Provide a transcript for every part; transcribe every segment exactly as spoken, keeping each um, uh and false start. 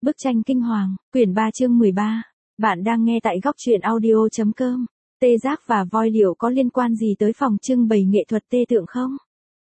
Bức tranh kinh hoàng, quyển ba chương mười ba. Bạn đang nghe tại góc truyện audio.com. Tê giác và voi liệu có liên quan gì tới phòng trưng bày nghệ thuật tê tượng không?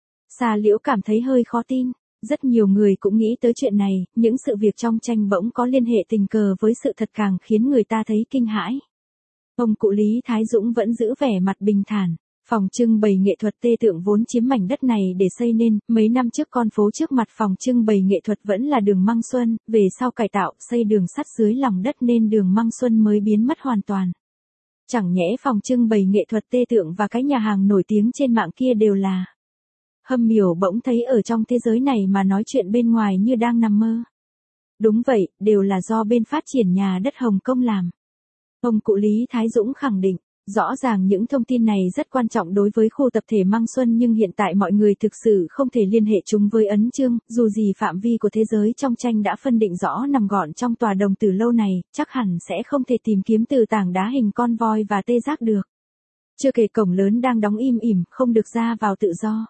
Xà Liễu cảm thấy hơi khó tin. Rất nhiều người cũng nghĩ tới chuyện này, những sự việc trong tranh bỗng có liên hệ tình cờ với sự thật càng khiến người ta thấy kinh hãi. Ông cụ Lý Thái Dũng vẫn giữ vẻ mặt bình thản. Phòng trưng bày nghệ thuật tê tượng vốn chiếm mảnh đất này để xây nên, mấy năm trước con phố trước mặt phòng trưng bày nghệ thuật vẫn là đường Măng Xuân, về sau cải tạo xây đường sắt dưới lòng đất nên đường Măng Xuân mới biến mất hoàn toàn. Chẳng nhẽ phòng trưng bày nghệ thuật tê tượng và cái nhà hàng nổi tiếng trên mạng kia đều là. Hâm Miểu bỗng thấy ở trong thế giới này mà nói chuyện bên ngoài như đang nằm mơ. Đúng vậy, đều là do bên phát triển nhà đất Hồng Kông làm. Ông cụ Lý Thái Dũng khẳng định. Rõ ràng những thông tin này rất quan trọng đối với khu tập thể Măng Xuân nhưng hiện tại mọi người thực sự không thể liên hệ chúng với ấn chương, dù gì phạm vi của thế giới trong tranh đã phân định rõ nằm gọn trong tòa đồng từ lâu này, chắc hẳn sẽ không thể tìm kiếm từ tảng đá hình con voi và tê giác được. Chưa kể cổng lớn đang đóng im ỉm, không được ra vào tự do.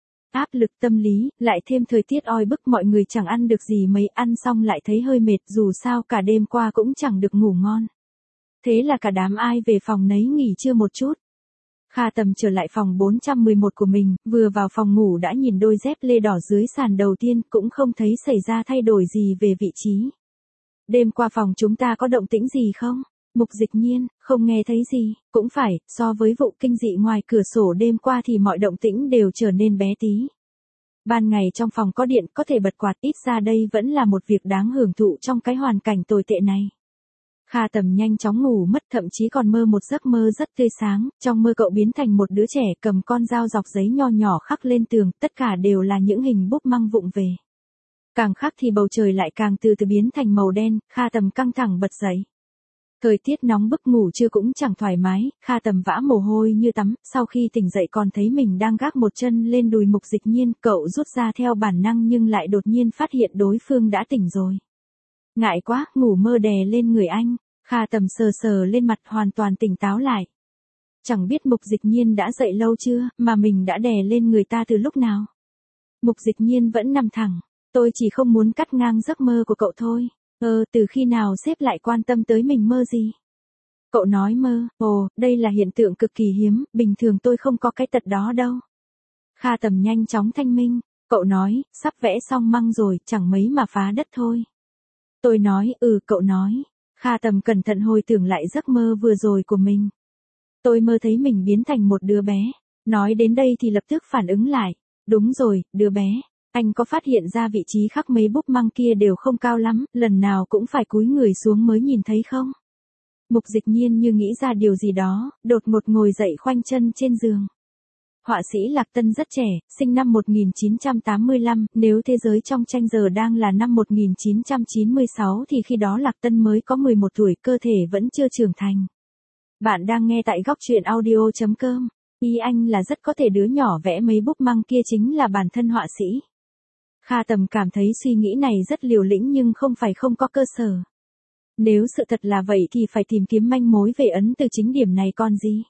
Áp lực tâm lý, lại thêm thời tiết oi bức mọi người chẳng ăn được gì mấy, ăn xong lại thấy hơi mệt dù sao cả đêm qua cũng chẳng được ngủ ngon. Thế là cả đám ai về phòng nấy nghỉ trưa một chút. Kha Tầm trở lại phòng bốn trăm mười một của mình, vừa vào phòng ngủ đã nhìn đôi dép lê đỏ dưới sàn đầu tiên, cũng không thấy xảy ra thay đổi gì về vị trí. Đêm qua phòng chúng ta có động tĩnh gì không? Mục Dịch Nhiên, không nghe thấy gì, cũng phải, so với vụ kinh dị ngoài cửa sổ đêm qua thì mọi động tĩnh đều trở nên bé tí. Ban ngày trong phòng có điện có thể bật quạt, ít ra đây vẫn là một việc đáng hưởng thụ trong cái hoàn cảnh tồi tệ này. Kha Tầm nhanh chóng ngủ mất, thậm chí còn mơ một giấc mơ rất tươi sáng, trong mơ cậu biến thành một đứa trẻ cầm con dao dọc giấy nho nhỏ khắc lên tường, tất cả đều là những hình búp măng vụng về. Càng khắc thì bầu trời lại càng từ từ biến thành màu đen, Kha Tầm căng thẳng bật dậy. Thời tiết nóng bức ngủ trưa cũng chẳng thoải mái, Kha Tầm vã mồ hôi như tắm, sau khi tỉnh dậy còn thấy mình đang gác một chân lên đùi Mục Dịch Nhiên, cậu rút ra theo bản năng nhưng lại đột nhiên phát hiện đối phương đã tỉnh rồi. Ngại quá, ngủ mơ đè lên người anh, Kha Tầm sờ sờ lên mặt hoàn toàn tỉnh táo lại. Chẳng biết Mục Dịch Nhiên đã dậy lâu chưa, mà mình đã đè lên người ta từ lúc nào. Mục Dịch Nhiên vẫn nằm thẳng, tôi chỉ không muốn cắt ngang giấc mơ của cậu thôi. Ờ, từ khi nào sếp lại quan tâm tới mình mơ gì? Cậu nói mơ, ồ, đây là hiện tượng cực kỳ hiếm, bình thường tôi không có cái tật đó đâu. Kha Tầm nhanh chóng thanh minh, cậu nói, sắp vẽ xong măng rồi, chẳng mấy mà phá đất thôi. Tôi nói, ừ, cậu nói. Kha Tầm cẩn thận hồi tưởng lại giấc mơ vừa rồi của mình. Tôi mơ thấy mình biến thành một đứa bé. Nói đến đây thì lập tức phản ứng lại. Đúng rồi, đứa bé. Anh có phát hiện ra vị trí khắc mấy búp măng kia đều không cao lắm, lần nào cũng phải cúi người xuống mới nhìn thấy không? Mục Dịch Nhiên như nghĩ ra điều gì đó, đột ngột ngồi dậy khoanh chân trên giường. Họa sĩ Lạc Tân rất trẻ, sinh năm một nghìn chín trăm tám mươi lăm, nếu thế giới trong tranh giờ đang là năm một nghìn chín trăm chín mươi sáu thì khi đó Lạc Tân mới có mười một tuổi, cơ thể vẫn chưa trưởng thành. Bạn đang nghe tại góc truyện audio.com. Ý anh là rất có thể đứa nhỏ vẽ mấy búp măng kia chính là bản thân họa sĩ. Kha Tầm cảm thấy suy nghĩ này rất liều lĩnh nhưng không phải không có cơ sở. Nếu sự thật là vậy thì phải tìm kiếm manh mối về ấn từ chính điểm này còn gì.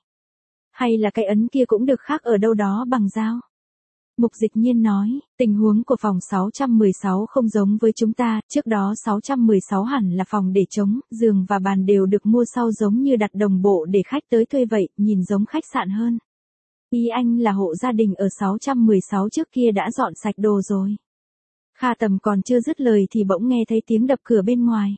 Hay là cái ấn kia cũng được khắc ở đâu đó bằng dao. Mục Dịch Nhiên nói, tình huống của phòng sáu trăm mười sáu không giống với chúng ta, trước đó sáu trăm mười sáu hẳn là phòng để trống, giường và bàn đều được mua sau giống như đặt đồng bộ để khách tới thuê vậy, nhìn giống khách sạn hơn. Ý anh là hộ gia đình ở sáu trăm mười sáu trước kia đã dọn sạch đồ rồi. Kha Tầm còn chưa dứt lời thì bỗng nghe thấy tiếng đập cửa bên ngoài.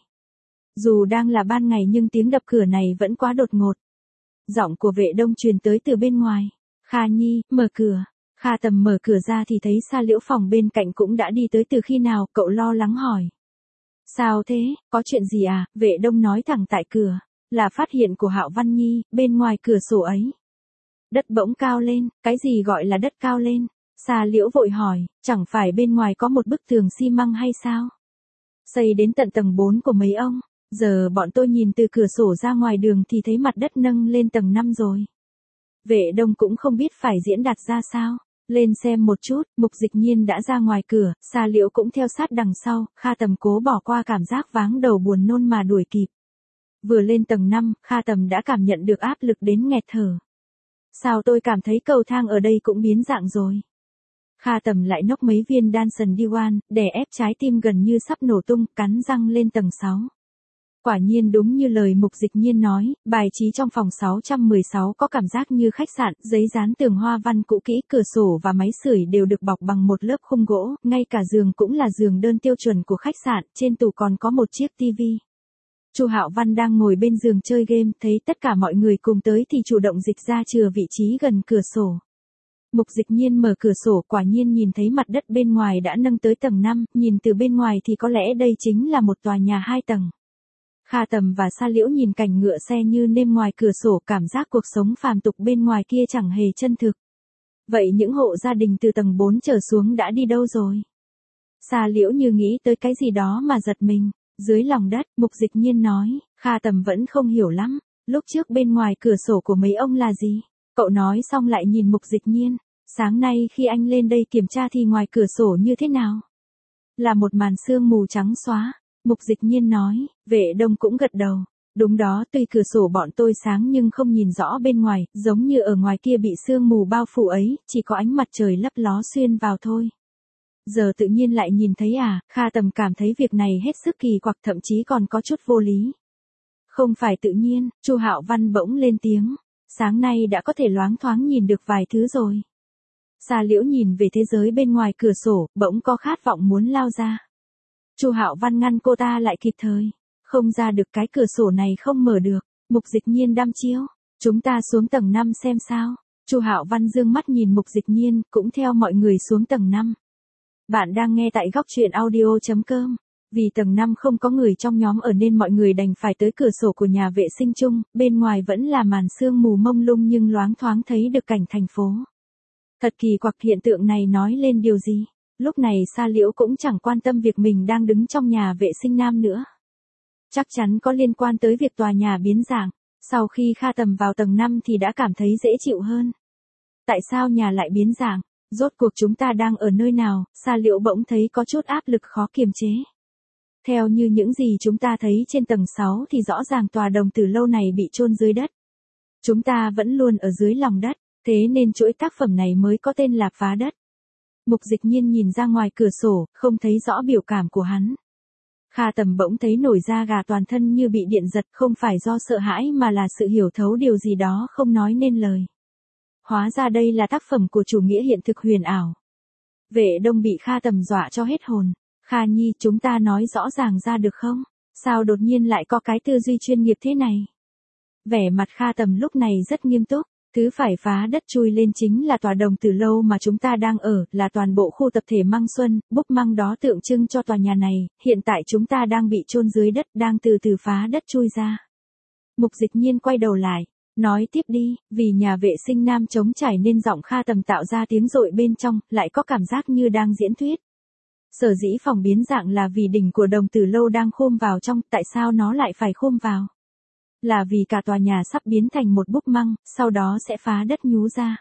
Dù đang là ban ngày nhưng tiếng đập cửa này vẫn quá đột ngột. Giọng của Vệ Đông truyền tới từ bên ngoài. Kha Nhi, mở cửa. Kha Tầm mở cửa ra thì thấy Sa Liễu phòng bên cạnh cũng đã đi tới từ khi nào, cậu lo lắng hỏi. Sao thế, có chuyện gì à? Vệ Đông nói thẳng tại cửa. Là phát hiện của Hạo Văn Nhi, bên ngoài cửa sổ ấy. Đất bỗng cao lên, cái gì gọi là đất cao lên? Sa Liễu vội hỏi, chẳng phải bên ngoài có một bức tường xi măng hay sao? Xây đến tận tầng bốn của mấy ông. Giờ bọn tôi nhìn từ cửa sổ ra ngoài đường thì thấy mặt đất nâng lên tầng năm rồi. Vệ Đông cũng không biết phải diễn đạt ra sao. Lên xem một chút, Mục Dịch Nhiên đã ra ngoài cửa, Sa Liễu cũng theo sát đằng sau, Kha Tầm cố bỏ qua cảm giác váng đầu buồn nôn mà đuổi kịp. Vừa lên tầng năm, Kha Tầm đã cảm nhận được áp lực đến nghẹt thở. Sao tôi cảm thấy cầu thang ở đây cũng biến dạng rồi? Kha Tầm lại nốc mấy viên Danson Diwan, đè ép trái tim gần như sắp nổ tung, cắn răng lên tầng sáu. Quả nhiên đúng như lời Mục Dịch Nhiên nói, bài trí trong phòng sáu trăm mười sáu có cảm giác như khách sạn, giấy dán tường hoa văn cũ kỹ, cửa sổ và máy sưởi đều được bọc bằng một lớp khung gỗ, ngay cả giường cũng là giường đơn tiêu chuẩn của khách sạn, trên tủ còn có một chiếc tivi. Chu Hạo Văn đang ngồi bên giường chơi game, thấy tất cả mọi người cùng tới thì chủ động dịch ra chừa vị trí gần cửa sổ. Mục Dịch Nhiên mở cửa sổ, quả nhiên nhìn thấy mặt đất bên ngoài đã nâng tới tầng năm, nhìn từ bên ngoài thì có lẽ đây chính là một tòa nhà hai tầng. Kha Tầm và Sa Liễu nhìn cảnh ngựa xe như nêm ngoài cửa sổ, cảm giác cuộc sống phàm tục bên ngoài kia chẳng hề chân thực. Vậy những hộ gia đình từ tầng bốn trở xuống đã đi đâu rồi? Sa Liễu như nghĩ tới cái gì đó mà giật mình. Dưới lòng đất, Mục Dịch Nhiên nói, Kha Tầm vẫn không hiểu lắm, lúc trước bên ngoài cửa sổ của mấy ông là gì? Cậu nói xong lại nhìn Mục Dịch Nhiên, sáng nay khi anh lên đây kiểm tra thì ngoài cửa sổ như thế nào? Là một màn sương mù trắng xóa. Mục Dịch Nhiên nói, Vệ Đông cũng gật đầu. Đúng đó, tuy cửa sổ bọn tôi sáng nhưng không nhìn rõ bên ngoài, giống như ở ngoài kia bị sương mù bao phủ ấy, chỉ có ánh mặt trời lấp ló xuyên vào thôi. Giờ tự nhiên lại nhìn thấy à? Kha Tầm cảm thấy việc này hết sức kỳ quặc, thậm chí còn có chút vô lý. Không phải tự nhiên, Chu Hạo Văn bỗng lên tiếng. Sáng nay đã có thể loáng thoáng nhìn được vài thứ rồi. Sa Liễu nhìn về thế giới bên ngoài cửa sổ, bỗng có khát vọng muốn lao ra. Chu Hạo Văn ngăn cô ta lại kịp thời. Không ra được, cái cửa sổ này không mở được. Mục Dịch Nhiên đăm chiêu. Chúng ta xuống tầng năm xem sao. Chu Hạo Văn dương mắt nhìn Mục Dịch Nhiên, cũng theo mọi người xuống tầng năm. Bạn đang nghe tại góc truyện audio chấm com. Vì tầng năm không có người trong nhóm ở nên mọi người đành phải tới cửa sổ của nhà vệ sinh chung, bên ngoài vẫn là màn sương mù mông lung nhưng loáng thoáng thấy được cảnh thành phố. Thật kỳ quặc, hiện tượng này nói lên điều gì? Lúc này Sa Liễu cũng chẳng quan tâm việc mình đang đứng trong nhà vệ sinh nam nữa. Chắc chắn có liên quan tới việc tòa nhà biến dạng. Sau khi Kha Tầm vào tầng năm thì đã cảm thấy dễ chịu hơn. Tại sao nhà lại biến dạng? Rốt cuộc chúng ta đang ở nơi nào? Sa Liễu bỗng thấy có chút áp lực khó kiềm chế. Theo như những gì chúng ta thấy trên tầng sáu thì rõ ràng tòa đồng tử lâu này bị chôn dưới đất. Chúng ta vẫn luôn ở dưới lòng đất, thế nên chuỗi tác phẩm này mới có tên là Phá Đất. Mục Dịch Nhiên nhìn ra ngoài cửa sổ, không thấy rõ biểu cảm của hắn. Kha Tầm bỗng thấy nổi da gà toàn thân như bị điện giật, không phải do sợ hãi mà là sự hiểu thấu điều gì đó không nói nên lời. Hóa ra đây là tác phẩm của chủ nghĩa hiện thực huyền ảo. Vệ Đông bị Kha Tầm dọa cho hết hồn. Kha Nhi, chúng ta nói rõ ràng ra được không? Sao đột nhiên lại có cái tư duy chuyên nghiệp thế này? Vẻ mặt Kha Tầm lúc này rất nghiêm túc. Thứ phải phá đất chui lên chính là tòa đồng tử lâu mà chúng ta đang ở, là toàn bộ khu tập thể Măng Xuân, búp măng đó tượng trưng cho tòa nhà này, hiện tại chúng ta đang bị chôn dưới đất, đang từ từ phá đất chui ra. Mục Dịch Nhiên quay đầu lại, nói tiếp đi, vì nhà vệ sinh nam trống trải nên giọng Kha Tầm tạo ra tiếng rội bên trong, lại có cảm giác như đang diễn thuyết. Sở dĩ phòng biến dạng là vì đỉnh của đồng tử lâu đang khôm vào trong, tại sao nó lại phải khôm vào? Là vì cả tòa nhà sắp biến thành một búp măng, sau đó sẽ phá đất nhú ra.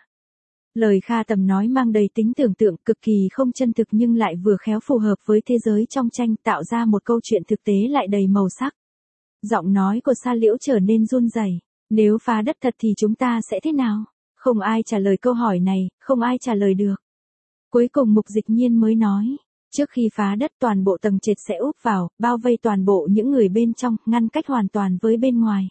Lời Kha Tầm nói mang đầy tính tưởng tượng, cực kỳ không chân thực nhưng lại vừa khéo phù hợp với thế giới trong tranh, tạo ra một câu chuyện thực tế lại đầy màu sắc. Giọng nói của Sa Liễu trở nên run rẩy. Nếu phá đất thật thì chúng ta sẽ thế nào? Không ai trả lời câu hỏi này, không ai trả lời được. Cuối cùng Mục Dịch Nhiên mới nói. Trước khi phá đất toàn bộ tầng trệt sẽ úp vào, bao vây toàn bộ những người bên trong, ngăn cách hoàn toàn với bên ngoài.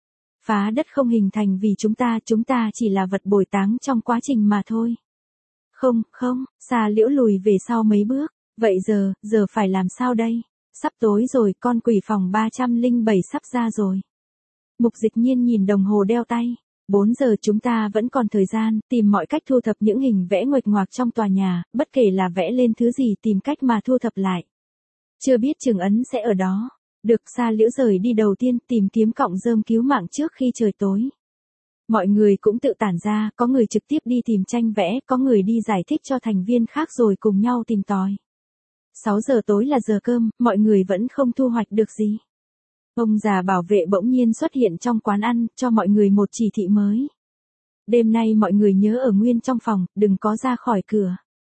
Phá đất không hình thành vì chúng ta, chúng ta chỉ là vật bồi táng trong quá trình mà thôi. Không, không, Sa Liễu lùi về sau mấy bước. Vậy giờ, giờ phải làm sao đây? Sắp tối rồi, con quỷ phòng ba trăm lẻ bảy sắp ra rồi. Mục Dịch Nhiên nhìn đồng hồ đeo tay. bốn giờ chúng ta vẫn còn thời gian, tìm mọi cách thu thập những hình vẽ nguệch ngoạc trong tòa nhà, bất kể là vẽ lên thứ gì tìm cách mà thu thập lại. Chưa biết trường ấn sẽ ở đó. Được, Sa Liễu rời đi đầu tiên tìm kiếm cọng rơm cứu mạng trước khi trời tối. Mọi người cũng tự tản ra, có người trực tiếp đi tìm tranh vẽ, có người đi giải thích cho thành viên khác rồi cùng nhau tìm tòi. sáu giờ tối là giờ cơm, mọi người vẫn không thu hoạch được gì. Ông già bảo vệ bỗng nhiên xuất hiện trong quán ăn, cho mọi người một chỉ thị mới. Đêm nay mọi người nhớ ở nguyên trong phòng, đừng có ra khỏi cửa.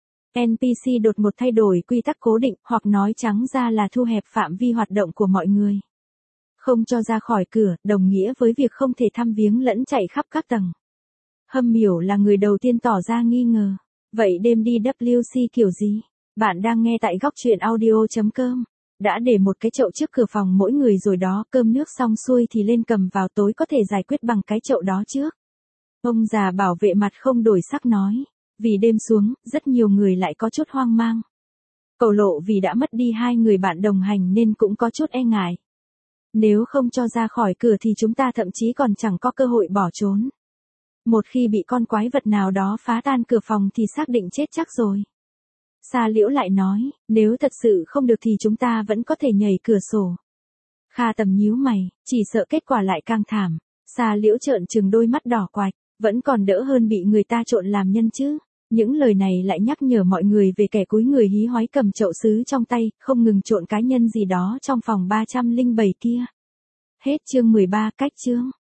en pê xê đột ngột thay đổi quy tắc cố định, hoặc nói trắng ra là thu hẹp phạm vi hoạt động của mọi người. Không cho ra khỏi cửa, đồng nghĩa với việc không thể thăm viếng lẫn chạy khắp các tầng. Hâm Miểu là người đầu tiên tỏ ra nghi ngờ. Vậy đêm đi vê kép xê kiểu gì? Bạn đang nghe tại góc truyện audio.com. Đã để một cái chậu trước cửa phòng mỗi người rồi đó, cơm nước xong xuôi thì lên cầm vào, tối có thể giải quyết bằng cái chậu đó trước. Ông già bảo vệ mặt không đổi sắc nói. Vì đêm xuống, rất nhiều người lại có chút hoang mang. Cậu Lộ vì đã mất đi hai người bạn đồng hành nên cũng có chút e ngại. Nếu không cho ra khỏi cửa thì chúng ta thậm chí còn chẳng có cơ hội bỏ trốn. Một khi bị con quái vật nào đó phá tan cửa phòng thì xác định chết chắc rồi. Sa Liễu lại nói, nếu thật sự không được thì chúng ta vẫn có thể nhảy cửa sổ. Kha Tầm nhíu mày, chỉ sợ kết quả lại càng thảm. Sa Liễu trợn trừng đôi mắt đỏ quạch, vẫn còn đỡ hơn bị người ta trộn làm nhân chứ. Những lời này lại nhắc nhở mọi người về kẻ cúi người hí hoái cầm chậu sứ trong tay, không ngừng trộn cá nhân gì đó trong phòng ba trăm lẻ bảy kia. Hết chương mười ba, cách chương.